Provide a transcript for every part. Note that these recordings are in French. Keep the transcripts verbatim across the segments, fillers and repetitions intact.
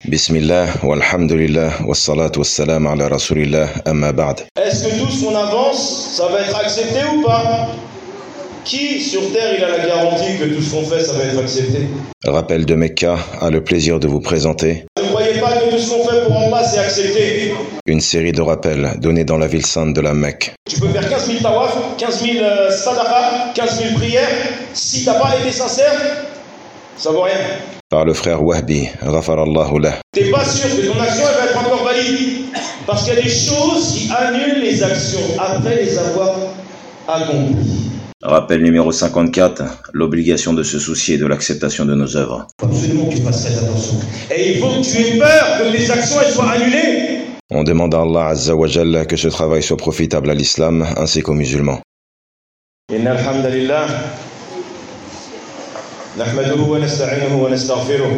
Bismillah, walhamdulillah, wassalatu wassalam ala rasulillah, amma ba'd. Est-ce que tout ce qu'on avance, ça va être accepté ou pas? Qui sur terre il a la garantie que tout ce qu'on fait, ça va être accepté? Rappel de Mecca a le plaisir de vous présenter Ne croyez pas que tout ce qu'on fait pour Allah, c'est accepté. une série de rappels donnés dans la ville sainte de la Mecque. Tu peux faire quinze mille tawaf, quinze mille euh, sadaqah, quinze mille prières. Si t'as pas été sincère, ça vaut rien. Par le frère Wahbi, ghafarallahu lah. T'es pas sûr que ton action elle va être encore valide. Parce qu'il y a des choses qui annulent les actions après les avoir accomplies. Rappel numéro cinquante-quatre, l'obligation de se soucier de l'acceptation de nos œuvres. Il faut absolument que tu fasses cette attention. Et il faut que tu aies peur que tes actions elles soient annulées. On demande à Allah Azza wa Jalla que ce travail soit profitable à l'islam ainsi qu'aux musulmans. إن الحمد لله نحمده ونستعينه ونستغفره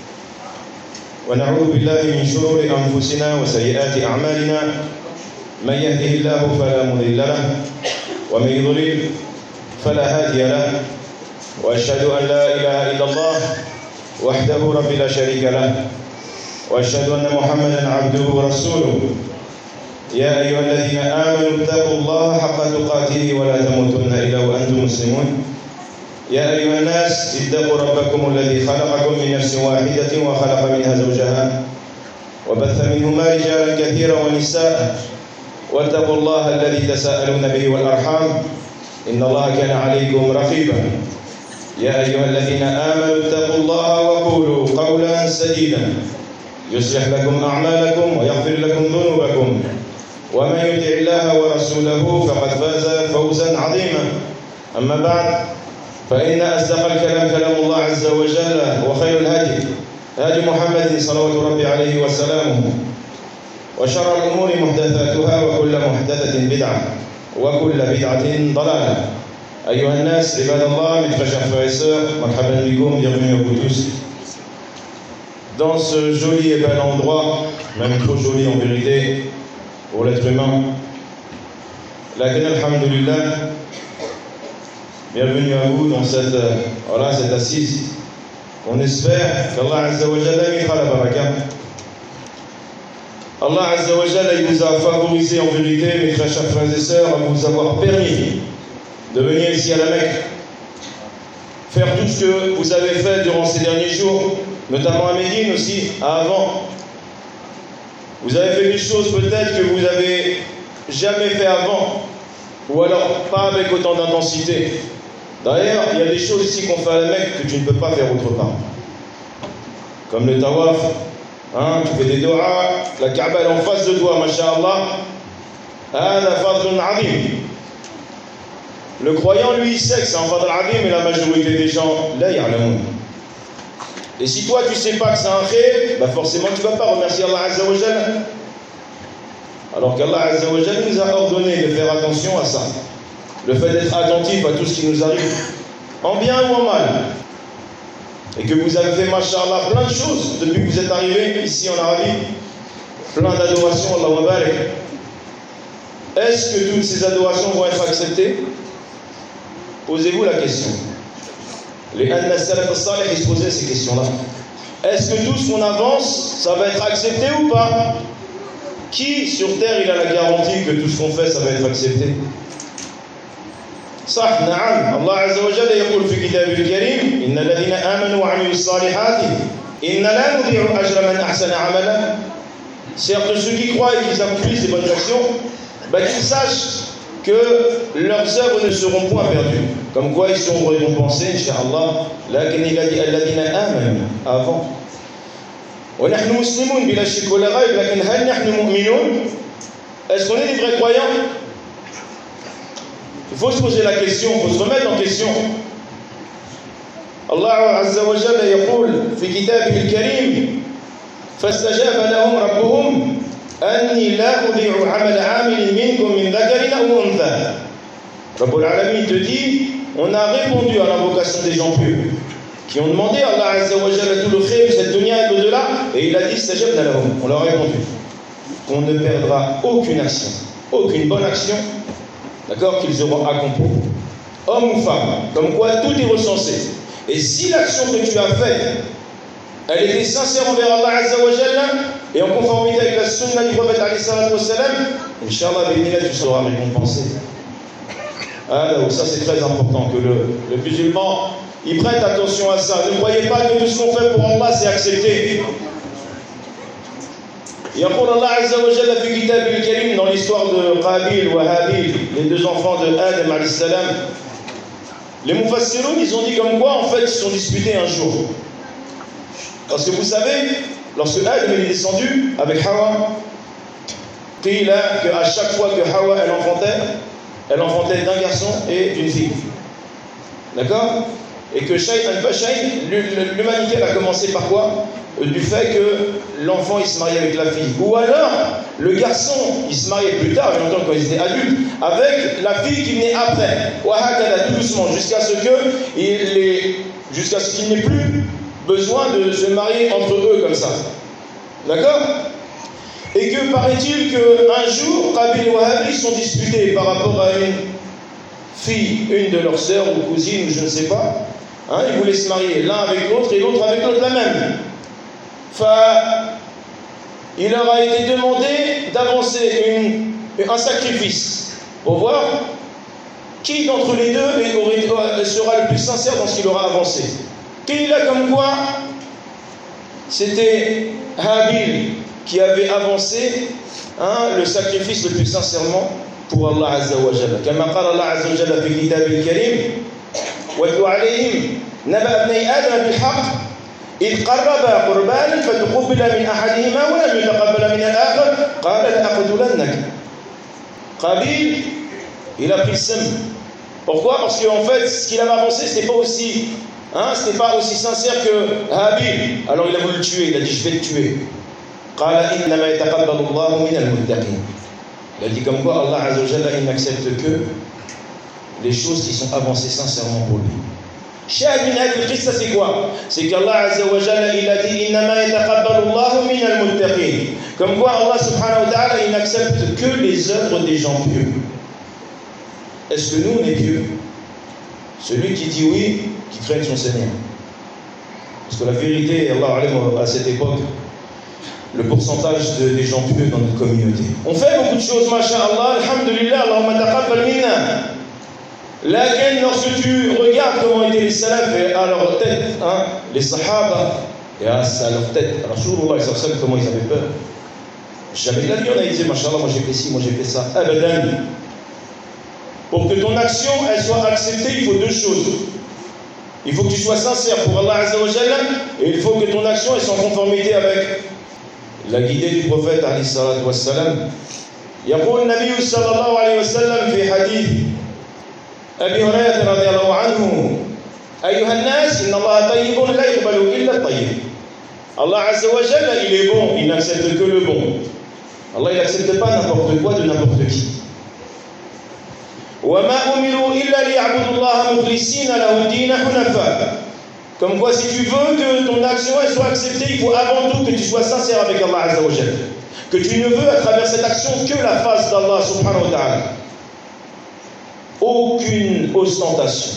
ونعوذ بالله من شرور أنفسنا وسيئات أعمالنا من يهده الله فلا مضل له ومن يضلل فلا هادي له وأشهد أن لا إله إلا الله وحده رب لا شريك له وأشهد أن محمدا عبده ورسوله يا أيها الذين آمنوا اتقوا الله حق تقاته ولا تموتن إلا وأنتم مسلمون يا أيها الناس اتقوا ربكم الذي خلقكم من نفس واحدة وخلق منها زوجها وبث منهما رجالا كثيرا ونساء واتقوا الله الذي تساءلون به والأرحام إن الله كان عليكم رقيبا يا أيها الذين آمنوا اتقوا الله وقولوا قولا سديدا يصلح لكم أعمالكم ويغفر لكم ذنوبكم ومن يطع الله ورسوله فقد فاز فوزا عظيما أما بعد فإن أصدق الكلام كلام الله عز وجل وخير الهدي هدي محمد صلوات ربي عليه وسلامه وشر الأمور محدثاتها وكل محدثة بدعة وكل بدعة ضلالة أيها الناس عباد الله mes très chers frères et sœurs مرحبا بكم bienvenue à vous tous dans ce joli et bel endroit même trop joli en vérité pour l'être humain lakin alhamdulillah. Bienvenue à vous dans cette, voilà, cette assise. On espère qu'Allah Azza wa Jalla mettra la baraka. Allah Azza wa Jalla il vous a favorisé en vérité, mes très chers frères et sœurs, à vous avoir permis de venir ici à la Mecque, faire tout ce que vous avez fait durant ces derniers jours, notamment à Médine aussi, avant. Vous avez fait des choses peut-être que vous n'avez jamais fait avant, ou alors pas avec autant d'intensité. D'ailleurs, il y a des choses ici qu'on fait à la Mecque que tu ne peux pas faire autre part. Comme le tawaf, hein, tu fais des doigts, la Kaaba est en face de toi, masha'Allah. Hada fadlun azim. Le croyant, lui, il sait que c'est un fadl azim, mais la majorité des gens, là, ya'lamoun. Et si toi, tu ne sais pas que c'est un khayr, bah forcément, tu ne vas pas remercier Allah Azza wa Jalla. Alors qu'Allah Azza wa Jalla nous a ordonné de faire attention à ça. Le fait d'être attentif à tout ce qui nous arrive, en bien ou en mal. Et que vous avez fait, masha'Allah, plein de choses depuis que vous êtes arrivés ici en Arabie. Plein d'adorations, Allahumma barik. Est-ce que toutes ces adorations vont être acceptées? Posez-vous la question. Les Anna Salaf al-Salih, ils se posaient ces questions-là. Est-ce que tout ce qu'on avance, ça va être accepté ou pas? Qui sur terre il a la garantie que tout ce qu'on fait, ça va être accepté? صح نعم الله عز وجل يقول في كتابه الكريم إن الذين آمنوا وعملوا الصالحات إن لا نضيع أجر من أحسن عملا. Certes ceux qui croient et qui accomplissent des bonnes actions, bah, qu'ils sachent que leurs œuvres ne seront point perdues. Comme quoi ils seront récompensés, Inch'Allah. Lakin il a dit الذين آمنوا avant. ونحن مسلمون بلا شك ولا ريب لكن هل نحن مؤمنون? Est-ce qu'on est des vrais croyants? Il faut se poser la question, il faut se remettre en question. Allah Azza wa Jalla يقول في كتابه الكريم فاستجاب لهم ربهم أني لا أضيع عمل عامل منكم من ذكر أو أنثى. رب العالمين te dit, on a répondu à l'invocation des gens purs qui ont demandé à Allah Azza wa Jalla tout le khayr de cette dunya et l'au-delà, et il a dit istajabna lahum, on leur a répondu qu'on ne perdra aucune action, aucune bonne action, d'accord, qu'ils auront accompli, homme ou femme, comme quoi tout est recensé. Et si l'action que tu as faite, elle était sincère envers Allah Azza wa Jalla et en conformité avec la sunna du prophète alayhi salatu wa salam, Inch'Allah, tu seras récompensé. Alors, ça c'est très important que le, le musulman il prête attention à ça. Ne croyez pas que tout ce qu'on fait pour Allah c'est accepté. يقول الله عز وجل في كتابه الكريم dans l'histoire de Qabil wa Habil, les deux enfants de Adam alayhi salam, les Mufassiroun ils ont dit comme quoi en fait ils se sont disputés un jour. Parce que vous savez, lorsque Adam est descendu avec Hawa, il a qu'à chaque fois que Hawa elle enfantait, elle enfantait d'un garçon et d'une fille. D'accord? Et que Shaytan Fashayn, l'humanité elle a commencé par quoi? Du fait que l'enfant il se mariait avec la fille. Ou alors, le garçon il se mariait plus tard, bien entendu quand ils étaient adultes, avec la fille qui venait après. Wahakada, tout doucement, jusqu'à ce que il est, jusqu'à ce qu'il n'ait plus besoin de se marier entre eux comme ça. D'accord? Et que paraît-il qu'un jour, Qabil et Wahabi sont disputés par rapport à une fille, une de leurs sœurs ou cousines, ou je ne sais pas. Hein, ils voulaient se marier l'un avec l'autre et l'autre avec l'autre la même. Enfin, il leur a été demandé d'avancer une, un sacrifice pour voir qui d'entre les deux aurait, sera le plus sincère dans ce qu'il aura avancé. Qui là comme quoi c'était Habil qui avait avancé hein, le sacrifice le plus sincèrement pour Allah Azza wa Jalla. Comme Allah Azza wa Jalla في كتابه الكريم واتلو عليهم نبأ ابني آدم بالحق إذ قربا قربانا فتقبل من أحدهما ولم يتقبل من الآخر قال لأقتلنك. Qabil, il a pris le seum. Pourquoi? Parce qu'en fait, ce qu'il avait avancé, c'était pas aussi, hein, c'était pas aussi sincère que Habil. Alors il a voulu le tuer. Il a dit, je vais le tuer. قال إنما يتقبل الله من المتقين. Il a dit comme quoi Allah Azza wa Jalla il n'accepte que les choses qui sont avancées sincèrement pour lui. Shahid min hadhihi al-qissa c'est quoi? C'est qu'Allah Azza wa Jalla il a dit innama yataqabbalu Allahu min al-muttaqin. Comme quoi Allah subhanahu wa ta'ala il n'accepte que les œuvres des gens pieux. Est-ce que nous on est pieux? Celui qui dit oui, qui craint son Seigneur. Parce que la vérité, Allah à cette époque, le pourcentage de, des gens pieux dans notre communauté. On fait beaucoup de choses, masha'Allah, alhamdulillah, Allahumma taqabbal minna. Lakin, lorsque tu regardes comment étaient les salafs à leur tête, hein, les sahaba, et à, à leur tête, Rasulullah, comment ils avaient peur. Jamais de la vie, on a dit, masha'Allah, moi j'ai fait ci, moi j'ai fait ça. Abadan. Pour que ton action, elle soit acceptée, il faut deux choses. Il faut que tu sois sincère pour Allah Azza wa Jalla, et il faut que ton action elle soit en conformité avec la guidée du prophète alayhi salatu wassalam. يقول النبي صلى الله عليه وسلم في حديث أبي هريرة رضي الله عنه أيها الناس إن الله طيب لا يقبل إلا الطيب. Allah Azza wa Jalla il est bon, il n'accepte que le bon. Allah il n'accepte pas n'importe quoi de n'importe qui. وما أمروا إلا ليعبدوا الله مخلصين له الدين حنفاء. Comme quoi, si tu veux que ton action elle soit acceptée, il faut avant tout que tu sois sincère avec Allah Azza wa Jalla. Que tu ne veux à travers cette action que la face d'Allah subhanahu wa ta'ala. Aucune ostentation.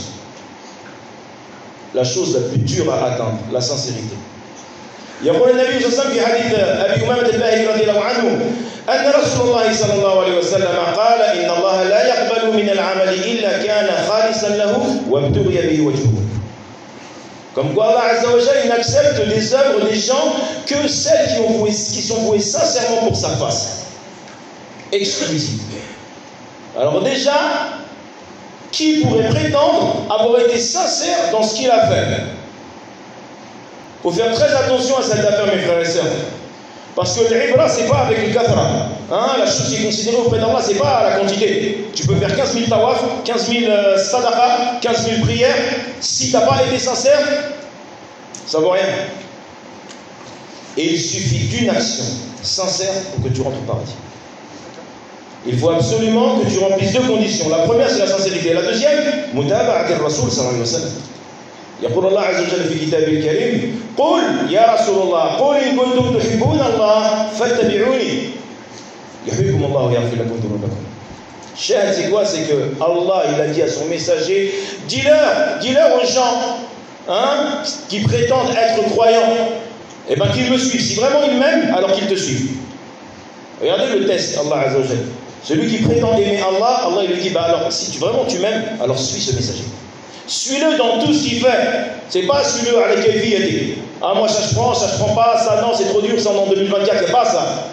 La chose la plus dure à atteindre, la sincérité. يقول النبي صلى الله عليه وسلم في حديث أبي أمامة الباهلي رضي الله عنه أن رسول الله صلى الله عليه وسلم قال إن الله لا يقبل من العمل إلا كان خالصا له وابتغي به وجهه. Comme quoi Allah Azza wa Jalla n'accepte les œuvres des gens que celles qui, ont voué, qui sont vouées sincèrement pour sa face. Exclusive. Alors déjà, qui pourrait prétendre avoir été sincère dans ce qu'il a fait? Il faut faire très attention à cette affaire, mes frères et sœurs. Parce que l'ibra, ce n'est pas avec le kathra. Hein, la chose qui est considérée auprès d'Allah, ce n'est pas la quantité. Tu peux faire quinze mille tawaf, quinze mille sadaqa, quinze mille prières. Si tu n'as pas été sincère, ça ne vaut rien. Et il suffit d'une action sincère pour que tu rentres au paradis. Il faut absolument que tu remplisses deux conditions. La première, c'est la sincérité. La deuxième, mutaba'at al-Rasul sallallahu alayhi wa sallam. يقول الله عز وجل في كتابه الكريم قل يا رسول الله قل إن كنتم تحبون الله فاتبعوني يحبكم الله ويغفر لكم ذنوبكم. Shahid, c'est quoi? C'est que Allah il a dit à son messager, dis-leur, dis-leur aux gens hein, qui prétendent être croyants, eh bien qu'ils me suivent. Si vraiment ils m'aiment, alors qu'ils te suivent. Regardez le test, Allah Azza wa Jalla. Celui qui prétend aimer Allah, Allah il lui dit, bah alors, si tu, vraiment tu m'aimes, alors suis ce messager. Suis-le dans tout ce qu'il fait. C'est pas suis-le à la kayfiyati. Ah, moi ça je prends, ça je prends pas, ça non, c'est trop dur, ça en deux mille vingt-quatre, il n'y a pas ça.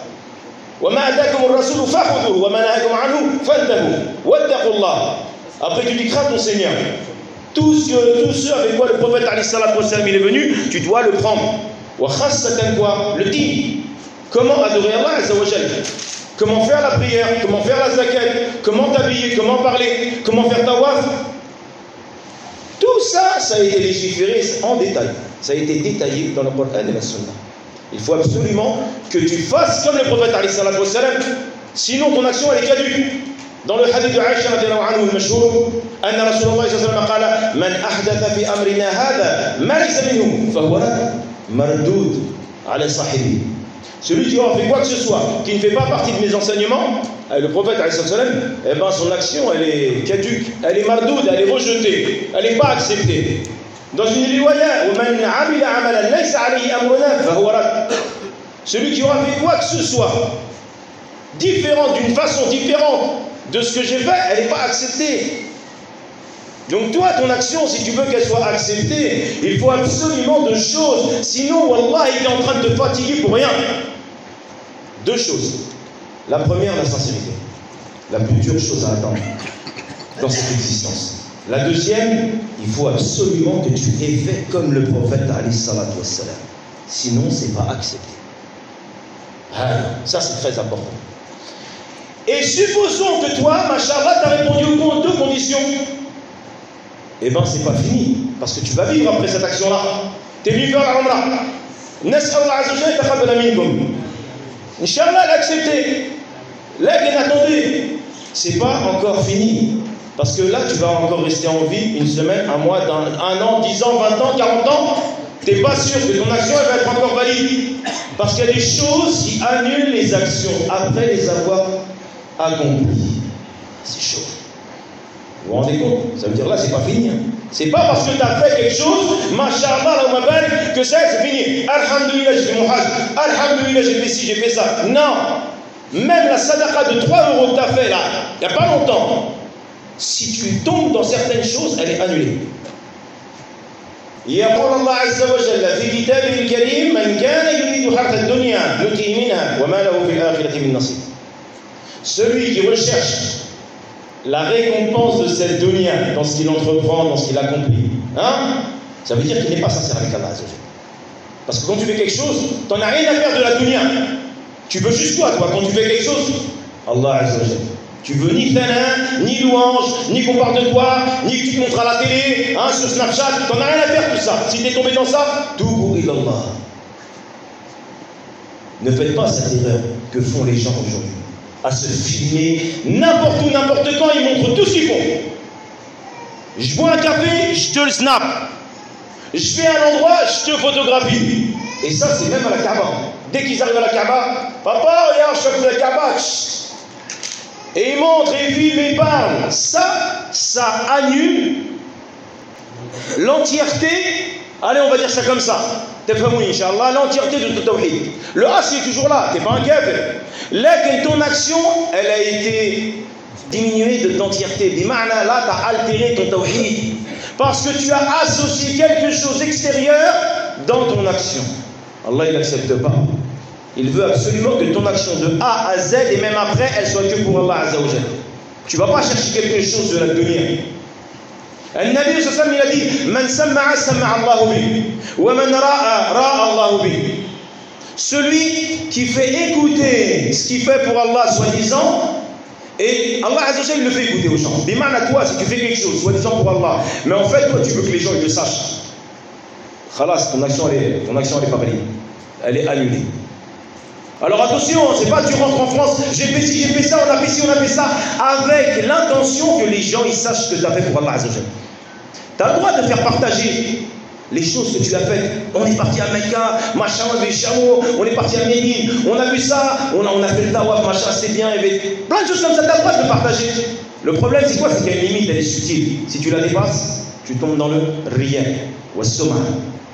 Après tu dis crains ton Seigneur. Tout ce, tout ce avec quoi le prophète il est venu, tu dois le prendre. Quoi? Le din. Comment adorer Allah Azza wa Jalla? Comment faire la prière? Comment faire la zakat? Comment t'habiller? Comment parler? Comment faire tawaf? Tout ça, ça a été légiféré en détail. Ça a été détaillé dans le Coran et la Sunna. Il faut absolument que tu fasses comme le prophète alayhi salatu wa salam, sinon ton action elle est caduque. Dans le hadith de Aïcha radiallahu anhu al-mashhur, anna Rasulullah sallallahu alayhi wa sallam qala man ahdatha fi amrina hadha ma laysa minhu fahuwa mardud ala sahibi. Celui qui aura fait quoi que ce soit, qui ne fait pas partie de mes enseignements, le prophète alayhi salatu wa salam, eh ben son action elle est caduque, elle est mardoud, elle est rejetée, elle n'est pas acceptée. Dans une riwaya, celui qui aura fait quoi que ce soit, différent, d'une façon différente de ce que j'ai fait, elle n'est pas acceptée. Donc toi, ton action, si tu veux qu'elle soit acceptée, il faut absolument deux choses. Sinon, Wallah, il est en train de te fatiguer pour rien. Deux choses. La première, la sincérité. La plus dure chose à attendre dans cette existence. La deuxième, il faut absolument que tu aies fait comme le prophète alayhi salatu wassalam. Sinon, ce n'est pas accepté. Ah, ça, c'est très important. Et supposons que toi, machallah, tu as répondu aux deux conditions. Eh bien, c'est pas fini. Parce que tu vas vivre après cette action-là. Tu es venu faire la umrah. Nas'Allah Azza wa Jalla taqabbala minkum. Inch'Allah, l'accepter. Là, bien attendez. C'est pas encore fini. Parce que là, tu vas encore rester en vie une semaine, un mois, un, un an, dix ans, vingt ans, quarante ans. Tu n'es pas sûr que ton action elle va être encore valide. Parce qu'il y a des choses qui annulent les actions après les avoir accomplies. C'est chaud. Vous vous rendez compte? Ça veut dire là, c'est pas fini. Hein. C'est pas parce que tu as fait quelque chose, masha'Allah, la mabal, que ça c'est fini. Alhamdulillah, j'ai fait mon hajj. Alhamdulillah, j'ai fait ci, j'ai fait ça. Non. Même la sadaqa de trois euros que tu as fait là, il n'y a pas longtemps. Si tu tombes dans certaines choses, elle est annulée. يقول الله عز وجل في كتابه الكريم من كان يريد حرث الدنيا نؤته منها وما له في الآخرة من نصيب. Celui qui recherche la récompense de cette dunya dans ce qu'il entreprend, dans ce qu'il accomplit, hein? Ça veut dire qu'il n'est pas sincère avec Allah Azza wa Jalla. Parce que quand tu fais quelque chose, tu n'en as rien à faire de la dunya. Tu veux juste quoi, toi, quand tu fais quelque chose? Allah Azza wa Jalla. Tu veux ni thana, ni louange, ni qu'on parle de toi, ni que tu te montres à la télé, hein, sur Snapchat, t'en as rien à faire tout ça. Si t'es tombé dans ça, tout ilallah. Ne faites pas cette erreur que font les gens aujourd'hui, à se filmer n'importe où, n'importe quand, ils montrent tout ce qu'ils font. Je bois un café, je te le snap. Je vais à un endroit, je te photographie. Et ça, c'est même à la Kaaba. Dès qu'ils arrivent à la Kaaba, papa, regarde, je suis à la Kaaba. Et il montre, et filme, et parle. Ça, ça annule l'entièreté, allez, on va dire ça comme ça, Inch'Allah, l'entièreté de ton tawhid. Le as est toujours là, tu n'es pas un kafir. Là, ton action, elle a été diminuée de l'entièreté. Bima'na, là, tu as altéré ton tawhid. Parce que tu as associé quelque chose d'extérieur dans ton action. Allah, il n'accepte pas. Il veut absolument que ton action de A à Z et même après, elle soit que pour Allah Azza wa Jalla. Tu ne vas pas chercher quelque chose de la dunya. Le Nabi sallallahu alayhi wa sallam, il a dit Man samma'a samma'a Allahu bi wa man ra'a ra'a Allahu bi. Celui qui fait écouter ce qu'il fait pour Allah, soi-disant, et Allah Azza wa Jalla, il le fait écouter aux gens. Bima'na, toi, si tu fais quelque chose, soi-disant pour Allah, mais en fait, toi, tu veux que les gens ils le sachent. Khalas, ton action, elle est, ton action, elle est pas valide. Elle est annulée. Alors attention, c'est pas tu rentres en France, j'ai fait ci, j'ai fait ça, on a fait ci, on a fait ça, avec l'intention que les gens ils sachent ce que tu as fait pour Allah Azza wa Jalla. Tu as le droit de faire partager les choses que tu as faites. On est parti à Mecca, machin, on a vu les chameaux, on est parti à Médine, on a vu ça, on a, on a fait le tawaf, machin, c'est bien, et plein de choses comme ça, tu as le droit de partager. Le problème c'est quoi? C'est qu'il y a une limite, elle est subtile. Si tu la dépasses, tu tombes dans le riya, ou soma.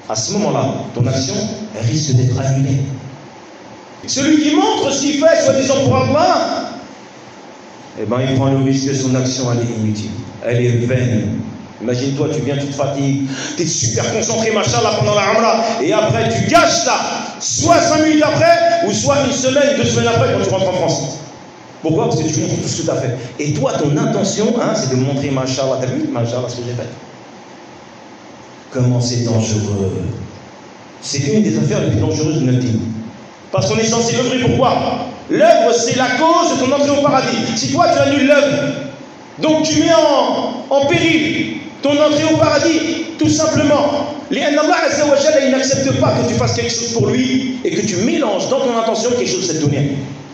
à ce moment-là, ton action risque d'être annulée. Celui qui montre ce qu'il fait, soi-disant pour Allah, eh ben, il prend le risque que son action elle est inutile, elle est vaine. Imagine-toi, tu viens, tu te fatigues, tu es super concentré, machallah, pendant la Umrah, et après tu gâches ça, soit cinq minutes après, ou soit une semaine, deux semaines après, quand tu rentres en France. Pourquoi? Parce que tu montres tout ce que tu as fait. Et toi, ton intention, hein, c'est de montrer, machallah, t'as vu, machallah, ce que j'ai fait. Comment c'est dangereux. C'est une des affaires les plus dangereuses de notre vie. Parce qu'on est censé œuvrer pour quoi? L'œuvre, c'est la cause de ton entrée au paradis. Si toi, tu annules l'œuvre, donc tu mets en, en péril ton entrée au paradis, tout simplement. Allah Azza wa Jalla, il n'accepte pas que tu fasses quelque chose pour lui et que tu mélanges dans ton intention quelque chose de cette dunya.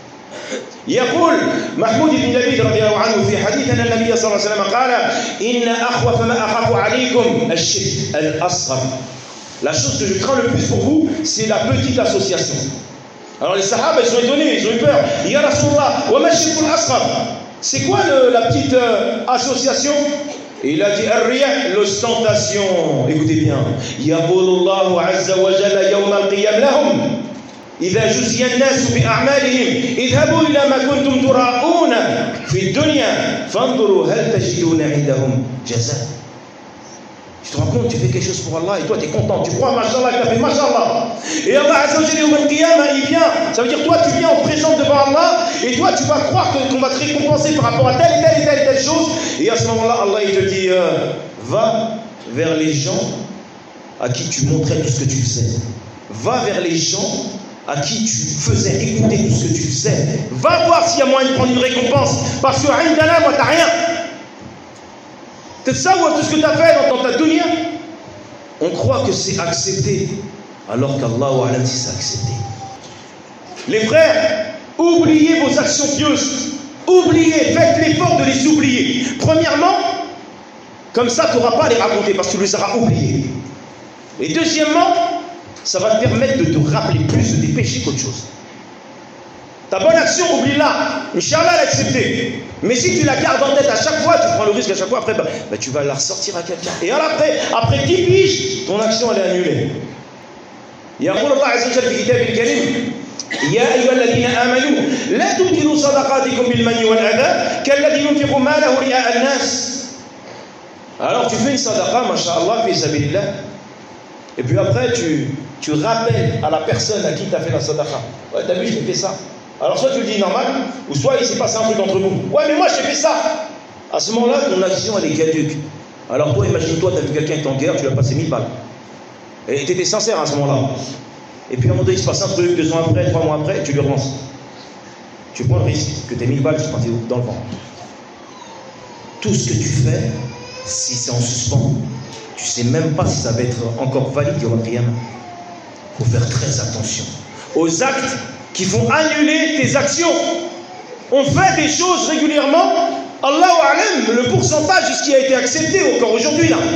يقول محمود بن لبيد رضي الله عنه في حديث أن النبي صلى الله عليه وسلم قال إن أخوف ما أخاف عليكم الشرك الأصغر. La chose que je crains le plus pour vous, c'est la petite association. Alors les Sahaba, ils sont étonnés, ils ont eu peur. Ya Rasulullah, wa ma shirkul asghar. C'est quoi le, la petite euh, association? Et il a dit Ar-riya, l'ostentation. Écoutez bien. Yaqulullahu azza wa jalla yawm al-qiyam lahum. إذا جزي الناس بأعمالهم اذهبوا إلى ما كنتم تراءون في الدنيا فانظروا هل تجدون عندهم جزاء. Tu te rends compte, tu fais quelque chose pour Allah et toi tu es content, tu crois, machallah, tu as fait machallah. Et Allah Azza wa Jalla yawm al-qiyamah, il vient, ça veut dire toi tu viens, on te présente devant Allah et toi tu vas croire que, qu'on va te récompenser par rapport à telle et telle et telle et telle chose. Et à ce moment-là, Allah il te dit euh, va vers les gens à qui tu montrais tout ce que tu faisais. Va vers les gens à qui tu faisais écouter tout ce que tu faisais. Va voir s'il y a moyen de prendre une récompense. Parce que Indana, moi, t'as rien. Peut-être ça ou tout ce que tu as fait dans ta dunya. On croit que c'est accepté, alors qu'Allah wa alam si c'est accepté. Les frères, oubliez vos actions pieuses. Oubliez, faites l'effort de les oublier. Premièrement, comme ça, tu n'auras pas à les raconter parce que tu les auras oubliés. Et deuxièmement, ça va te permettre de te rappeler plus de tes péchés qu'autre chose. Ta bonne action, oublie-la. Inch'Allah, elle est acceptée. Mais si tu la gardes en tête à chaque fois, tu prends le risque à chaque fois, après, bah, bah, tu vas la ressortir à quelqu'un. Et alors après, après dix piges, ton action, elle est annulée. يقول الله عز وجل في كتابه الكريم يا أيها الذين آمنوا لا تبطلوا صدقاتكم بالمن والأذى كالذي ينفق ماله رئاء الناس. Alors tu fais une sadaqa, masha'Allah, fi sabilillah. Et puis après, tu, tu rappelles à la personne à qui tu as fait la sadaqa. Ouais, t'as vu, j'ai fait ça. Alors soit tu le dis normal, ou soit il s'est passé un truc entre vous. Ouais, mais moi j'ai fait ça. À ce moment-là, ton action, elle est caduque. Alors toi, imagine-toi, tu as vu quelqu'un qui est en guerre, tu lui as passé mille balles. Et tu étais sincère à ce moment-là. Et puis à un moment donné, il se passe un truc, deux ans après, trois mois après, tu lui relances. Tu prends le risque que tes mille balles soient parties dans le vent. Tout ce que tu fais, si c'est en suspens, tu ne sais même pas si ça va être encore valide durant le qiyamah. Il faut faire très attention aux actes qui font annuler tes actions. On fait des choses régulièrement, Allahu a'lam, le pourcentage de ce qui a été accepté encore aujourd'hui là.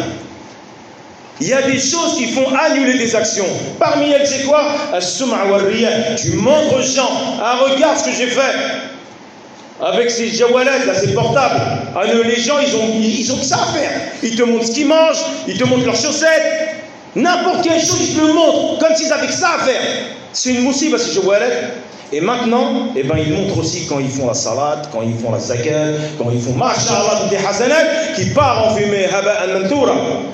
Il y a des choses qui font annuler tes actions. Parmi elles, c'est quoi? As-sum'a wa riya. Tu montres aux gens, ah, regarde ce que j'ai fait. Avec ces jawalettes, là, ces portables. Ah, les gens, ils ont, ils ont que ça à faire. Ils te montrent ce qu'ils mangent, ils te montrent leurs chaussettes. N'importe quelle chose, ils te le montrent, comme s'ils avaient que ça à faire. C'est une moussiba, ces jawalettes. Et maintenant, eh ben, ils montrent aussi quand ils font la salade, quand ils font la zakat, quand ils font, masha'Allah, des hasanat, qui part en fumée, haba'an mantoura.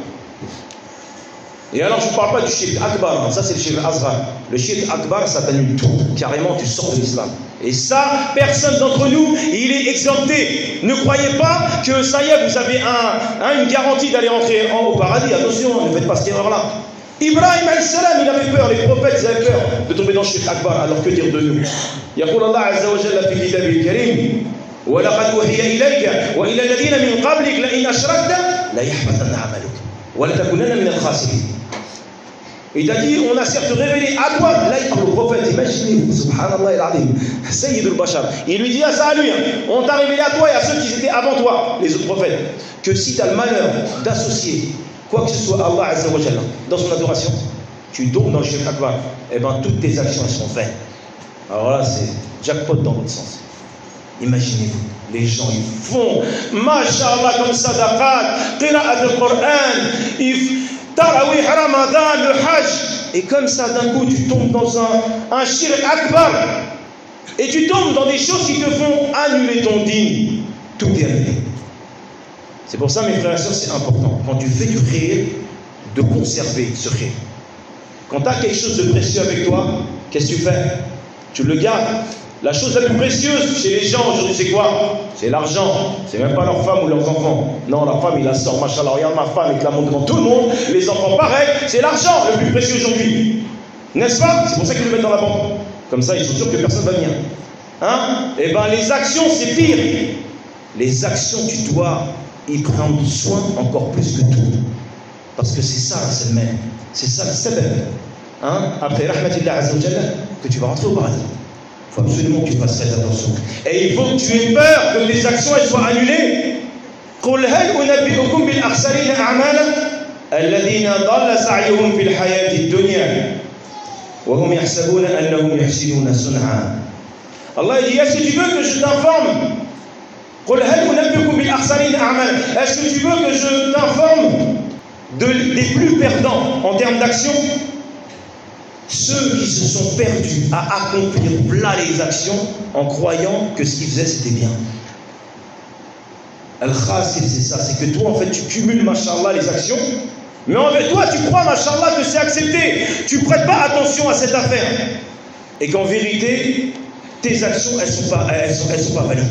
Et alors, je ne parle pas du shirk akbar, ça c'est le shirk asghar. Le shirk akbar, ça t'annule tout. Carrément, tu sors de l'islam. Et ça, personne d'entre nous, il est exempté. Ne croyez pas que ça y est, vous avez un, un, une garantie d'aller rentrer en, au paradis. Attention, ne faites pas cette erreur-là. Ibrahim alayhi salam, il avait peur, les prophètes, ils avaient peur de tomber dans le shirk akbar. Alors que dire de nous? يقول الله عز وجل في كتابه الكريم ولقد أوحي إليك وإلى الذين من قبلك لئن أشركت ليحبطن عملك ولتكونن من الخاسرين. Il t'a dit, on a certes révélé à toi, là il parle au prophète, imaginez-vous, subhanallah al-azim, Sayyid al-Bashar. Il lui dit à ça à lui, hein, on t'a révélé à toi et à ceux qui étaient avant toi, les autres prophètes, que si tu as le malheur d'associer quoi que ce soit à Allah Azza wa Jalla dans son adoration, tu tombes dans le shirk akbar, et bien toutes tes actions elles sont vaines. Alors là, c'est jackpot dans l'autre sens. Imaginez-vous, les gens ils font, masha'Allah, comme sadaqat, qira'at al-Qur'an, ils Tarawih, Ramadan, le Hajj. Et comme ça, d'un coup, tu tombes dans un, un shirk akbar. Et tu tombes dans des choses qui te font annuler ton dîne. Tout est annulé. C'est pour ça, mes frères et sœurs, c'est important. Quand tu fais du khir, de conserver ce khir. Quand tu as quelque chose de précieux avec toi, qu'est-ce que tu fais? Tu le gardes. La chose la plus précieuse chez les gens aujourd'hui, c'est quoi? C'est l'argent. C'est même pas leur femme ou leurs enfants. Non, la femme, il la sort. Machallah, regarde ma femme, il te la montre devant tout le monde. Les enfants, pareil. C'est l'argent le plus précieux aujourd'hui. N'est-ce pas? C'est pour ça qu'ils le mettent dans la banque. Comme ça, ils sont sûrs que personne ne va venir. Hein? Eh bien, les actions, c'est pire. Les actions, tu dois y prendre soin encore plus que tout. Parce que c'est ça, c'est le même. C'est ça le sabab. Hein? Après, rahmatillah azza wa jalla, que tu vas rentrer au paradis. Il faut absolument que tu fasses très attention. Et il faut que tu aies peur que tes actions elles soient annulées. قل هل أنبئكم بالأخسرين أعمالا الذين ضل سعيهم في الحياة الدنيا وهم يحسبون أنهم يحسنون صنعا. Allah dit, est-ce que tu veux que je t'informe? قل هل أنبئكم بالأخسرين أعمالا. Est-ce que tu veux que je t'informe de, des plus perdants en termes d'action? Ceux qui se sont perdus à accomplir là les actions en croyant que ce qu'ils faisaient c'était bien. Al-Khasir, c'est ça, c'est que toi en fait tu cumules, mashallah, les actions, mais en fait toi tu crois, mashallah, que c'est accepté. Tu ne prêtes pas attention à cette affaire. Et qu'en vérité, tes actions elles ne sont pas, elles sont, elles sont pas valides.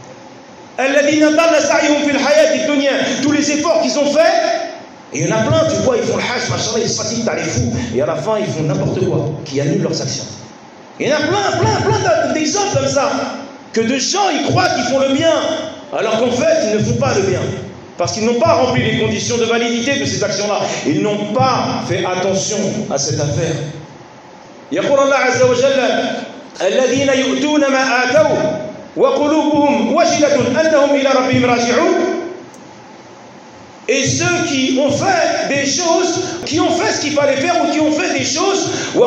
Tous les efforts qu'ils ont faits. Et il y en a plein, tu vois, ils font le hajj, machallah, ils se fatiguent, t'as les fous. Et à la fin, ils font n'importe quoi, qui annulent leurs actions. Il y en a plein, plein, plein d'exemples comme ça. Que de gens, ils croient qu'ils font le bien, alors qu'en fait, ils ne font pas le bien. Parce qu'ils n'ont pas rempli les conditions de validité de ces actions-là. Ils n'ont pas fait attention à cette affaire. يقول الله عز وجل الذين يؤتون ما آتوا وقلوبهم وجلة أنهم إلى ربهم راجعون. Et ceux qui ont fait des choses, qui ont fait ce qu'il fallait faire ou qui ont fait des choses,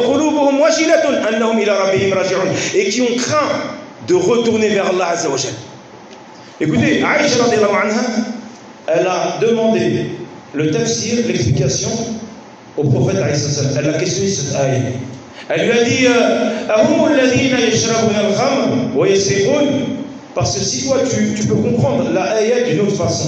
et qui ont craint de retourner vers Allah Azza wa Jal. Écoutez, Aïcha radiallahu anha, elle a demandé le tafsir, l'explication au prophète alayhi salam. Elle a questionné cette ayah. Elle lui a dit parce que si toi tu, tu peux comprendre la ayah d'une autre façon.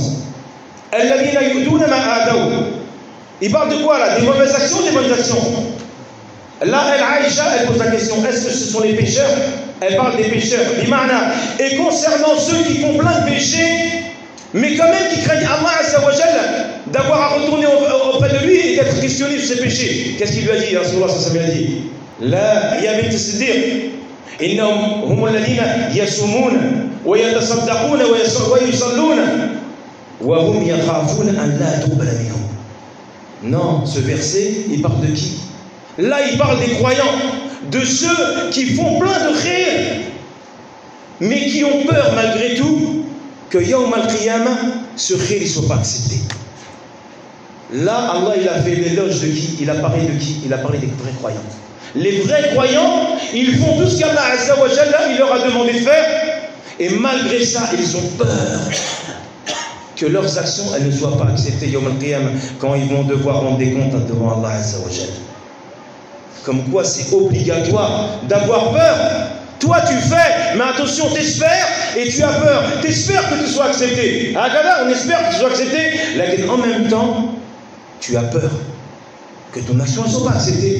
Il parle de quoi là? Des mauvaises actions ou des bonnes actions? Là, elle, Aïcha, elle pose la question, est-ce que ce sont les pécheurs? Elle parle des pécheurs. Et concernant ceux qui font plein de péchés, mais quand même qui craignent Allah Azza wa Jalla, d'avoir à retourner auprès de lui et d'être questionné sur ses péchés. Qu'est-ce qu'il lui a dit? Rasulullah sallallahu alayhi wa sallam a dit La ya bint as-Siddiq, innahum hum alladhina yasumuna wa yatasaddaquna wa yusalluna. Non, ce verset, il parle de qui? Là, il parle des croyants, de ceux qui font plein de khir, mais qui ont peur malgré tout que Yawm al-Qiyamah, ce khir ne soit pas accepté. Là, Allah, il a fait l'éloge de qui? Il a parlé de qui? Il a parlé des vrais croyants. Les vrais croyants, ils font tout ce qu'Allah Azza wa Jalla, il leur a demandé de faire, et malgré ça, ils ont peur que leurs actions elles ne soient pas acceptées Yawm al-Qiyamah quand ils vont devoir rendre des comptes devant Allah Azza wa Jalla. Comme quoi c'est obligatoire d'avoir peur. Toi tu fais, mais attention, t'espères et tu as peur. T'espères que tu sois accepté. Ah là, on espère que tu sois accepté. Là, en même temps, tu as peur que ton action ne soit pas acceptée.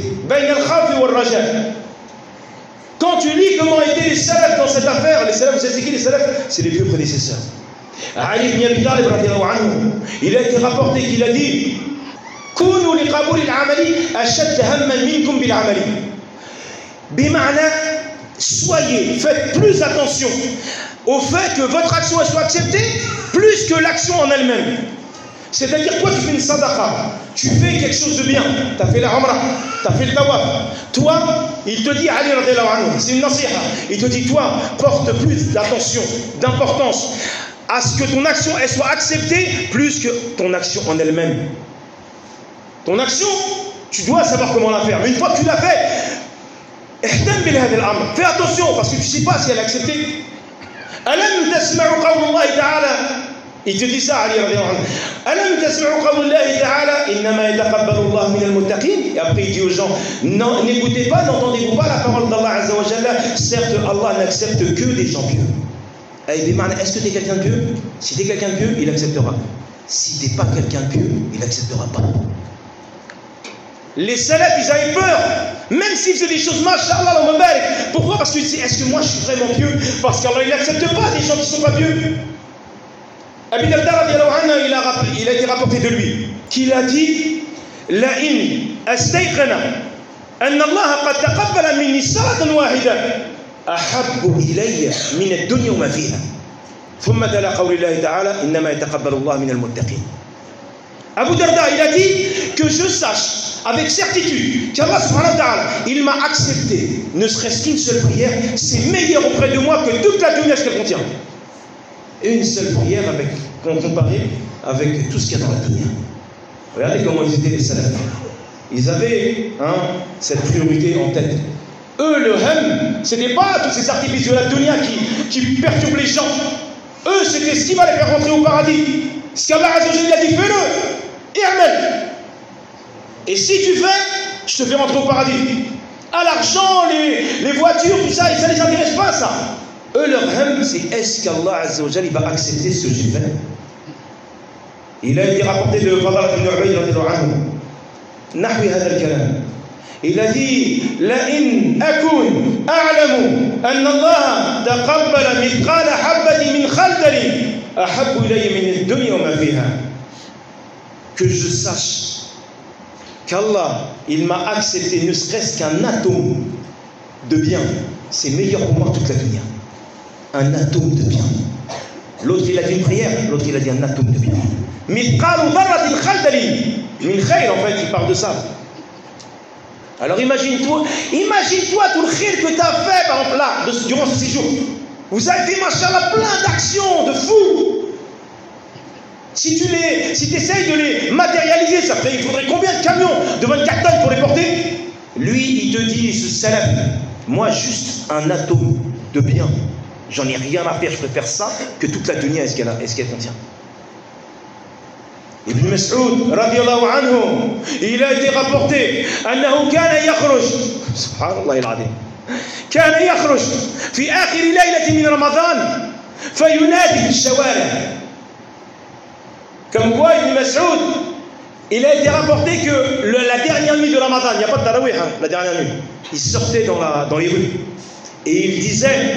Quand tu lis comment étaient les salafs dans cette affaire, les salafs, vous savez c'est qui les salafs? C'est les vieux prédécesseurs. Ali ibn Abi Talib radiyallahu anhu, il a été rapporté qu'il a dit Kunu li qabul al-amali ashad hamman minkum bil amali. Bima'na, soyez, faites plus attention au fait que votre action soit acceptée plus que l'action en elle-même. C'est-à-dire, toi tu fais une sadaqa, tu fais quelque chose de bien, tu as fait la umrah, tu as fait le tawaf. Toi, il te dit, Ali radiyallahu anhu, c'est une nasiha, il te dit, toi, porte plus d'attention, d'importance à ce que ton action elle soit acceptée plus que ton action en elle-même. Ton action, tu dois savoir comment la faire. Mais une fois que tu l'as fait, fais attention parce que tu ne sais pas si elle est acceptée. Il te dit ça, Ali radiallahu anhu. Alam tasma'u qawlallahi ta'ala innama yataqabbalu Allah min al-muttaqin. Et après il dit aux gens, non, n'écoutez pas, n'entendez-vous pas la parole d'Allah azza wa jalla. Certes, Allah n'accepte que des gens pieux. Est-ce que tu es quelqu'un de pieux? Si tu es quelqu'un de pieux, il acceptera. Si tu n'es pas quelqu'un de pieux, il n'acceptera pas. Les salafs, ils avaient peur. Même s'ils faisaient des choses, mashallah, Allah mabarak. Pourquoi? Parce que est-ce que moi je suis vraiment pieux? Parce qu'Allah, il n'accepte pas des gens qui ne sont pas pieux. Abi Darda radiallahu anhu, il a, il a été rapporté de lui qu'il a dit La in astayqana anna Allah qad taqabbala minni salatan wahida ahabbu ilayya min ad-dunya wa ma fiha. Thumma tala qawli Allah ta'ala innama yataqabbalu Allah min al-muttaqin. Abu Darda, il a dit que je sache avec certitude qu'Allah subhanahu wa ta'ala, il m'a accepté, ne serait-ce qu'une seule prière, c'est meilleur auprès de moi que toute la dunya qu'elle contient. Une seule prière avec, comparée avec tout ce qu'il y a dans la dunya. Regardez comment ils étaient les salafs. Ils avaient hein, cette priorité en tête. Eux, le ham, ce n'était pas tous ces artifices de la dunya qui, qui perturbent les gens. Eux, c'était ce qui va les faire rentrer au paradis. Ce qu'Allah azza wa jalla a dit, fais-le. Et amen. Et si tu fais, je te fais rentrer au paradis. À l'argent, les, les voitures, tout ça, ça ne les intéresse pas, ça. Eux, leur ham, c'est est-ce qu'Allah azza wa jalla va accepter ce que j'ai fait? Il a été rapporté de Fadalat ibn Ubayd radiyallahu anhu. Nahwi hadha al-kalam. Il a dit La in akun a'lamu anna Allah taqabbala mithqala habbatin min khaldalin ahabbu ilayya min ad-dunya wa ma fiha. Que je sache qu'Allah, il m'a accepté ne serait-ce qu'un atome de bien, c'est meilleur pour moi que toute la dunya. Un atome de bien. L'autre il a dit une prière, l'autre il a dit un atome de bien. Mithqalu dharratin khaldalin min khayr, en fait il parle de ça. Alors imagine-toi, imagine-toi tout le khir que tu as fait par exemple là, de, durant ce séjour. Vous avez fait, machallah, plein d'actions de fou. Si tu les, si essayes de les matérialiser, ça fait, il faudrait combien de camions de vingt-quatre tonnes pour les porter? Lui, il te dit, ce salaf, moi juste un atome de bien, j'en ai rien à faire, je préfère ça que toute la dunya, est-ce qu'elle est-ce qu'elle contient? Ibn Mas'ud, radiyallahu anhu, il a été rapporté أنه كان يخرج سبحان الله العظيم كان يخرج في آخر ليلة من رمضان فينادي في الشوارع. Comme quoi, Ibn Mas'ud, il a été rapporté que le, la dernière nuit de Ramadan, il n'y a pas de tarawih, hein, la dernière nuit, il sortait dans, la, dans les rues et il disait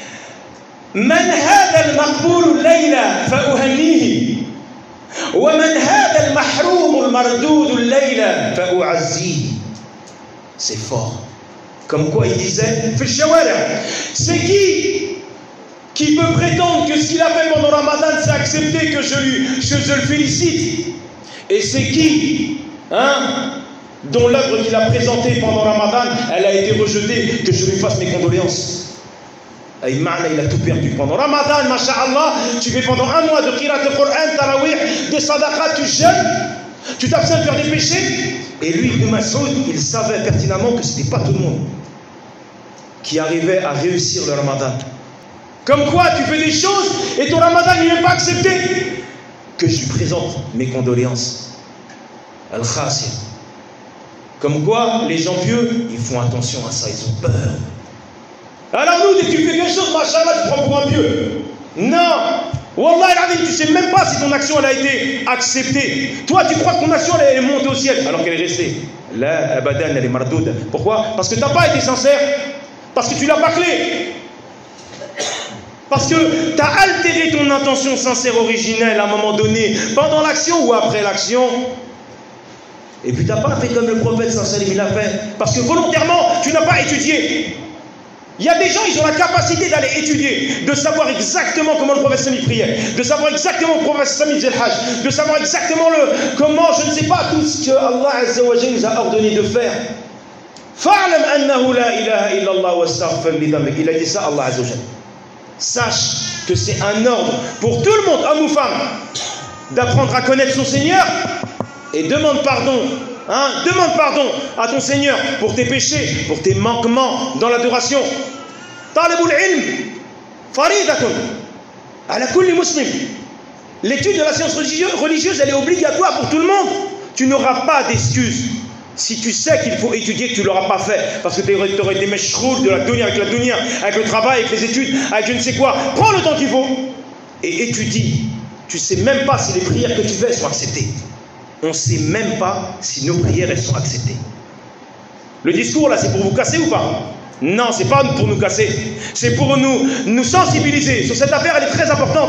Man hada al-maqboul al-layla fa-uhannihi ومن هذا المحروم المردود الليلة فأعزيه. C'est fort. Comme quoi il disait c'est qui qui peut prétendre que ce qu'il a fait pendant Ramadan c'est accepté, que je, lui, que je le félicite? Et c'est qui hein, dont l'œuvre qu'il a présentée pendant Ramadan elle a été rejetée, que je lui fasse mes condoléances? Il a tout perdu. Pendant Ramadan, masha'Allah, tu fais pendant un mois de qirat al-Qur'an, tarawih, des sadaqat, tu jeûnes, tu t'abstiens de faire des péchés. Et lui, Ibn Mas'ud, il savait pertinemment que ce n'était pas tout le monde qui arrivait à réussir le Ramadan. Comme quoi, tu fais des choses et ton Ramadan n'est pas accepté. Que je lui présente mes condoléances. Al-Khasir. Comme quoi, les gens pieux, ils font attention à ça, ils ont peur. Alors nous, dès que tu fais quelque chose, machallah, tu prends pour un pieux. Non. Wallah, tu ne sais même pas si ton action elle a été acceptée. Toi, tu crois que ton action elle est montée au ciel, alors qu'elle est restée. Là, abadan, elle est mardouda. Pourquoi? Parce que tu n'as pas été sincère. Parce que tu l'as bâclé. Parce que tu as altéré ton intention sincère originelle à un moment donné, pendant l'action ou après l'action. Et puis tu n'as pas fait comme le prophète sallallahu il l'a fait. Parce que volontairement, tu n'as pas étudié. Il y a des gens, ils ont la capacité d'aller étudier, de savoir exactement comment le prophète Sami priait, de savoir exactement le prophète Sami faisait le hajj, de savoir exactement le, comment, je ne sais pas, tout ce que Allah Azza wa Jalla nous a ordonné de faire. Fa'lam annahu la ilaha illallah wa astaghfir li dhanbik. Il a dit ça, Allah Azza wa Jalla. Sache que c'est un ordre pour tout le monde, homme ou femme, d'apprendre à connaître son Seigneur et demande pardon. Hein, demande pardon à ton Seigneur pour tes péchés, pour tes manquements dans l'adoration. Talibul ilm faridatun ala kulli muslim L'étude de la science religieuse, elle est obligatoire pour tout le monde. Tu n'auras pas d'excuses. Si tu sais qu'il faut étudier, que tu ne l'auras pas fait, parce que tu aurais été meshroul de la dunya, avec la dunya, avec le travail, avec les études, avec je ne sais quoi. Prends le temps qu'il faut et étudie. Tu ne sais même pas si les prières que tu fais sont acceptées. On ne sait même pas si nos prières elles sont acceptées. Le discours là, c'est pour vous casser ou pas? Non, c'est pas pour nous casser. C'est pour nous, nous sensibiliser. Sur cette affaire, elle est très importante.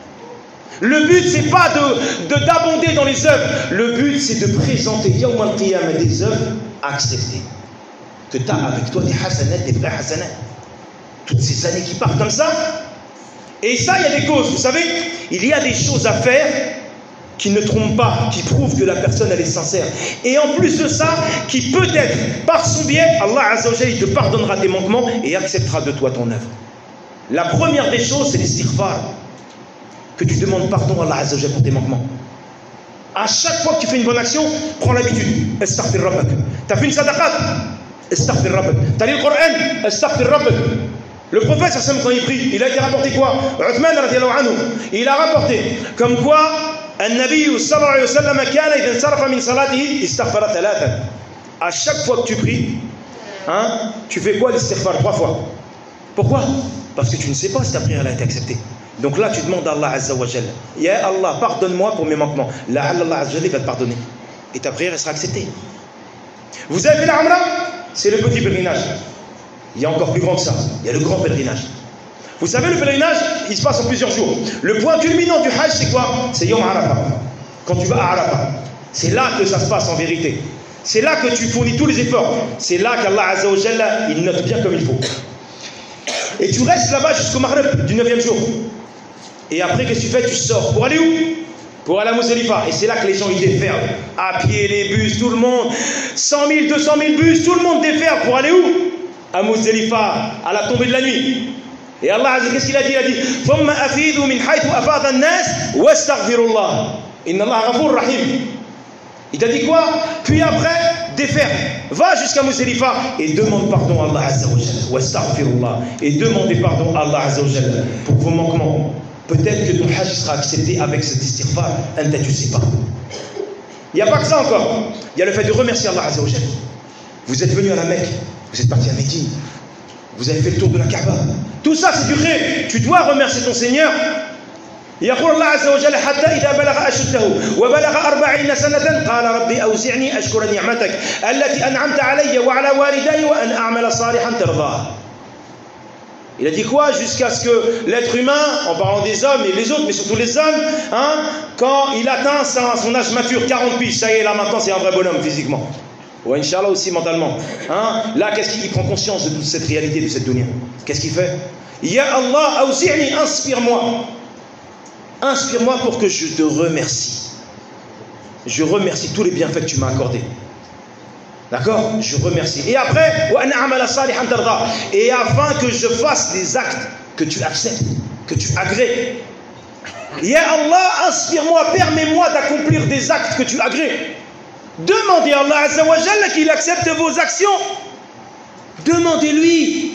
Le but, c'est pas de, de d'abonder dans les œuvres. Le but, c'est de présenter Yawm al-Qiyamah des œuvres acceptées. Que tu as avec toi des hasanats, des vrais hasanats. Toutes ces années qui partent comme ça. Et ça, il y a des causes. Vous savez, il y a des choses à faire qui ne trompent pas, qui prouvent que la personne, elle est sincère. Et en plus de ça, qui peut-être, par son biais, Allah Azza wa Jalla, il te pardonnera tes manquements et acceptera de toi ton œuvre. La première des choses, c'est l'istighfar. Que tu demandes pardon à Allah Azza wa Jalla pour tes manquements. À chaque fois que tu fais une bonne action, prends l'habitude. Astaghfir Rabbak. Tu as fait une sadaqat. Astaghfir Rabbak. Tu as lu le Coran. Astaghfir Rabbak. Le prophète, quand il prie, il a été rapporté quoi? Uthman radiyallahu anhu. Il a rapporté comme quoi النبي صلى الله عليه وسلم كان إذا انصرف من صلاته استغفر ثلاثا. À chaque fois que tu pries, hein, tu fais quoi l'istighfar? Trois fois. Pourquoi? Parce que tu ne sais pas si ta prière a été acceptée. Donc là, tu demandes à Allah Azza wa Jalla, Ya Allah, pardonne-moi pour mes manquements. Là, Allah Azza wa Jalla va te pardonner. Et ta prière, elle sera acceptée. Vous avez fait la Umrah? C'est le petit pèlerinage. Il y a encore plus grand que ça. Il y a le grand pèlerinage. Vous savez, le pèlerinage, il se passe en plusieurs jours. Le point culminant du Hajj, c'est quoi? C'est Yom Arafah. Quand tu vas à Arafah, c'est là que ça se passe en vérité. C'est là que tu fournis tous les efforts. C'est là qu'Allah Azza wa Jalla, il note bien comme il faut. Et tu restes là-bas jusqu'au Maghrib du neuvième jour. Et après, qu'est-ce que tu fais? Tu sors. Pour aller où? Pour aller à Muzdalifa. Et c'est là que les gens, ils déferlent. À pied, les bus, tout le monde. cent mille, deux cent mille bus, tout le monde déferle. Pour aller où? À Muzdalifa, à la tombée de la nuit. Et Allah, qu'est-ce qu'il a dit? Il a dit ثُمَّ أَفِيدُوا مِنْ حَيْثُ أَفَاضَ النَّاسِ وَاسْتَغْفِرُوا اللَّهَ إِنَّ اللَّهَ غَفُورٌ رَحِيمٌ. Il t'a dit quoi? Puis après, déferle. Va jusqu'à Muzdalifa et demande pardon à Allah Azza wa Jalla. Wastaghfirullah. Et demandez pardon à Allah Azza wa Jalla pour vos manquements. Peut-être que ton hajj sera accepté avec cet istighfar. Anta, tu ne sais pas. Il n'y a pas que ça encore. Il y a le fait de remercier Allah Azza wa Jalla. Vous êtes venu à la Mecque. Vous êtes parti à Médine. Vous avez fait le tour de la Kaaba. Tout ça, c'est du khayr. Tu dois remercier ton Seigneur. يقول الله عز وجل حتى إذا بلغ أشده وبلغ أربعين سنة قال ربي أوزعني أشكر نعمتك التي أنعمت علي وعلى والدي وأن أعمل صالحا ترضاه. Il a dit quoi? Jusqu'à ce que l'être humain, en parlant des hommes et les autres, mais surtout les hommes, hein, quand il atteint son âge mature, quarante piges, ça y est, là maintenant c'est un vrai bonhomme physiquement. Ou Inch'Allah aussi mentalement. Hein? Là, qu'est-ce qu'il prend conscience de toute cette réalité, de cette dunya? Qu'est-ce qu'il fait? Ya Allah, awzi'ni, inspire-moi. Inspire-moi pour que je te remercie. Je remercie tous les bienfaits que tu m'as accordés. D'accord? Je remercie. Et après, et afin que je fasse des actes que tu acceptes, que tu agrées. Ya Allah, inspire-moi, permets-moi d'accomplir des actes que tu agrées. Demandez à Allah Azza wa Jalla qu'il accepte vos actions. Demandez-lui.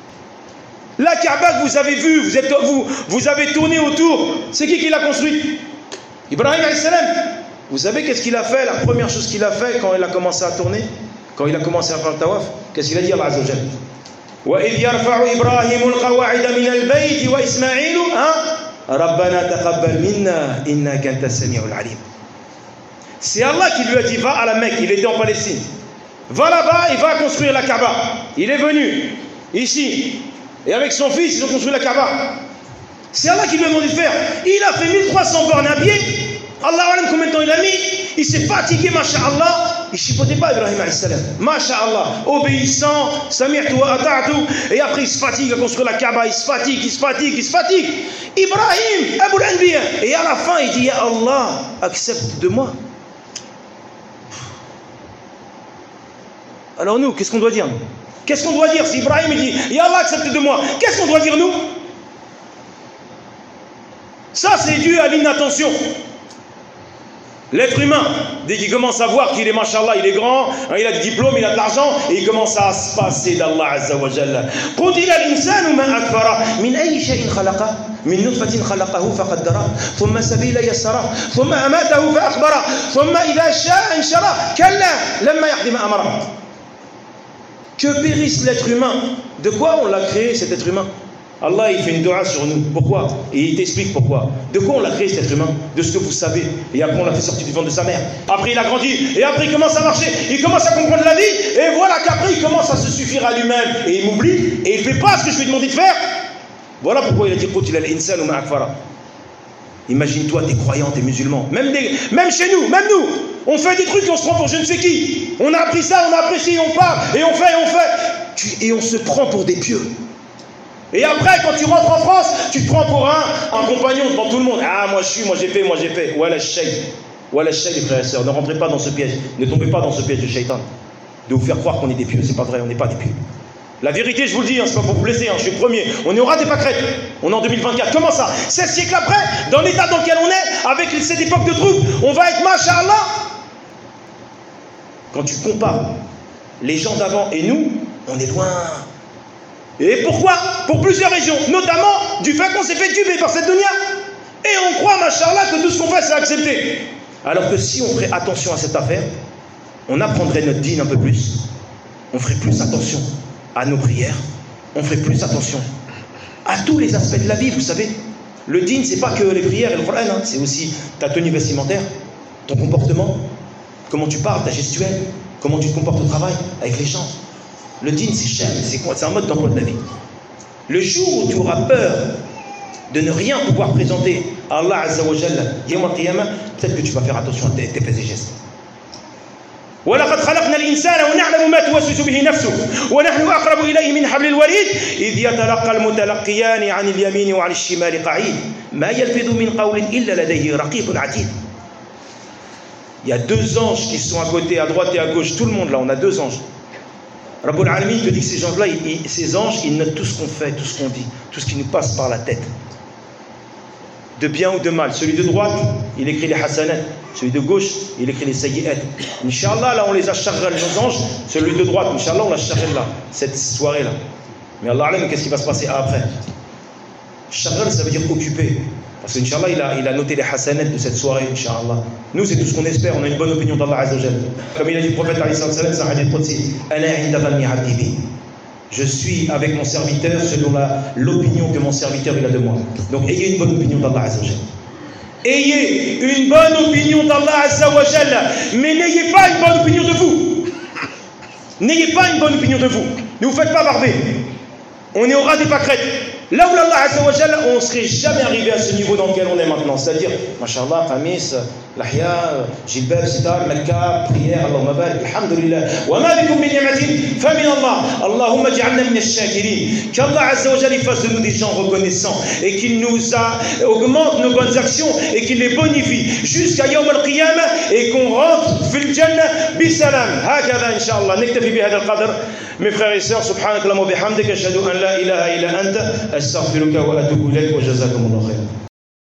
La Kaaba que vous avez vue, vous, êtes, vous, vous avez tourné autour, c'est qui qui l'a construite? Ibrahim alayhi salam. Vous savez qu'est-ce qu'il a fait? La première chose qu'il a fait quand il a commencé à tourner, quand il a commencé à faire le tawaf, qu'est-ce qu'il a dit Allah Azza wa Jalla? وَإِذْ يَرْفَعُ إِبْرَاهِيمُ الْقَوَاعِدَ مِنَ الْبَيْتِ وَإِسْمَعِيلُ رَبَّنَا تَقَبَّلْ مِنَّا إِنَّكَ أَنْتَ السَّمِيعُ الْعَلِيمُ. C'est Allah qui lui a dit va à la Mecque, il était en Palestine. Va là-bas et va construire la Kaaba. Il est venu ici et avec son fils ils ont construit la Kaaba. C'est Allah qui lui a demandé de faire. Il a fait mille trois cents bornes à pied. Allah alam combien de temps il a mis. Il s'est fatigué, masha'Allah. Il ne chipotait pas Ibrahim alayhi salam. Masha'Allah. Obéissant, sami'tu wa ata'tu. Et après il se fatigue à construire la Kaaba. Il se fatigue, il se fatigue, il se fatigue. Ibrahim, Abul Anbiya. Et à la fin il dit ya Allah, accepte de moi. Alors nous, qu'est-ce qu'on doit dire? Qu'est-ce qu'on doit dire si Ibrahim dit Ya Allah, accepte de moi? Qu'est-ce qu'on doit dire nous? Ça, c'est dû à l'inattention. L'être humain, dès qu'il commence à voir qu'il est machallah, il est grand, hein, il a du diplôme, il a de l'argent, et il commence à se passer d'Allah Azza wa Jalla. قُتِلَ الْإِنسَانُ مَا أَكْفَرَهُ مِنْ أَيِّ شَيْءٍ خَلَقَهُ مِنْ نُطْفَةٍ خَلَقَهُ فَقَدَّرَهُ ثُمَّ سَبِيلَ يَسَّرَهُ ثُمَّ أَمَاتَهُ فَأَخْبَرَهُ ثُمَّ إِذَا شَاءَ أَنشَرَهُ كَلَّا لَمَّا يَقْضِ مَا أَمَرَهُ. Que périsse l'être humain. De quoi on l'a créé, cet être humain? Allah, il fait une dua sur nous. Pourquoi? Et il t'explique pourquoi. De quoi on l'a créé, cet être humain? De ce que vous savez. Et après, on l'a fait sortir du ventre de sa mère. Après, il a grandi. Et après, il commence à marcher. Il commence à comprendre la vie. Et voilà qu'après, il commence à se suffire à lui-même. Et il m'oublie. Et il ne fait pas ce que je lui ai demandé de faire. Voilà pourquoi il a dit Qutil al-insan ma akfara. Imagine-toi, t'es croyant, t'es musulman. Même, des, même chez nous, même nous, on fait des trucs et on se prend pour je ne sais qui. On a appris ça, on a apprécié, on parle. Et on fait, et on fait. Et on se prend pour des pieux. Et après, quand tu rentres en France, tu te prends pour un, un compagnon devant tout le monde. Ah, moi je suis, moi j'ai fait, moi j'ai fait. Voilà, shayt. Voilà, shayt, les frères et sœurs. Ne rentrez pas dans ce piège. Ne tombez pas dans ce piège de shaytan. De vous faire croire qu'on est des pieux. C'est pas vrai, on n'est pas des pieux. La vérité, je vous le dis, hein, c'est pas pour vous blesser, hein, je suis le premier. On est au ras des pâquerettes. On est en deux mille vingt-quatre. Comment ça? seize siècles après, dans l'état dans lequel on est, avec cette époque de troubles, on va être machallah. Quand tu compares les gens d'avant et nous, on est loin. Et pourquoi? Pour plusieurs raisons, notamment du fait qu'on s'est fait tuer par cette dunya. Et on croit, machallah, que tout ce qu'on fait, c'est accepté. Alors que si on ferait attention à cette affaire, on apprendrait notre dîne un peu plus, on ferait plus attention à nos prières, on ferait plus attention à tous les aspects de la vie, vous savez. Le dîne, c'est pas que les prières et le Coran, hein, c'est aussi ta tenue vestimentaire, ton comportement, comment tu parles, ta gestuelle, comment tu te comportes au travail, avec les gens. Le dîn, c'est cher, c'est un mode d'emploi de la vie. Le jour où tu auras peur de ne rien pouvoir présenter à Allah Azza wa Jalla, peut-être que tu vas faire attention à tes, tes faits et gestes. وَلَقَدْ خَلَقْنَا الْإِنسَانَ وَنَعْلَمُ مَا تُوَسْوِسُ بِهِ نَفْسُهُ وَنَحْنُ أَقْرَبُ إِلَيْهِ مِنْ حَبْلِ الْوَرِيدِ إِذْ يَتَلَقَّى الْمُتَلَقِّيَانِ عَنِ الْيَمِينِ وَعَنِ الشِّمَالِ قَعِيدٌ مَا يَلْفِظُ مِنْ قَوْلٍ إِلَّا لَدَيْهِ رَقِيبٌ عَتِيدٌ. Il y a deux anges qui sont à côté, à droite et à gauche, tout le monde là, on a deux anges. Rabbul Alamin te dit que ces gens-là, ces anges, ils notent tout ce qu'on fait, tout ce qu'on dit, tout ce qui nous passe par la tête. De bien ou de mal. Celui de droite, il écrit les hasanat. Celui de gauche, il écrit les sayyi'at. Inch'Allah, là, on les a charrel, nos anges. Celui de droite, Inch'Allah, on l'a charrel là, cette soirée-là. Mais Allah Alam, qu'est-ce qui va se passer après? Charrel, ça veut dire occupé. Parce qu'Inch'Allah, il a, il a noté les hasanat de cette soirée, Inch'Allah. Nous, c'est tout ce qu'on espère. On a une bonne opinion d'Allah Azza wa Jalla. Comme il a dit le prophète, c'est un hadith qudsi. Je suis avec mon serviteur selon l'opinion que mon serviteur il a de moi. Donc, ayez une bonne opinion d'Allah Azza wa Jalla. Ayez une bonne opinion d'Allah Azza wa Jalla. Mais n'ayez pas une bonne opinion de vous. N'ayez pas une bonne opinion de vous. Ne vous faites pas barber. On est au ras des pâquerettes. Là où Allah Azza wa Jalla, on ne serait jamais arrivé à ce niveau dans lequel on est maintenant. C'est-à-dire, Masha'Allah, Qamis, Lahya, Jilbab, Sitar, Makka, prière, Allahumma barik, Alhamdulillah. Wa ma bikum min ni'matin, fa min Allah. Allahumma ja'alna min ash-shakirin. Qu'Allah Azza wa Jalla fasse de nous des gens reconnaissants et qu'il nous a, augmente nos bonnes actions et qu'il les bonifie jusqu'à Yawm al-Qiyamah et qu'on rentre fil Jannah bisalam. Hakada, Inch'Allah. Nektafi bi hada al-qadr. Mes frères et sœurs, subhanakallahumma wa bihamdika, ashhadu an la ilaha illa anta, astaghfiruka wa atubu ilayk wa jazakumullahu khairan.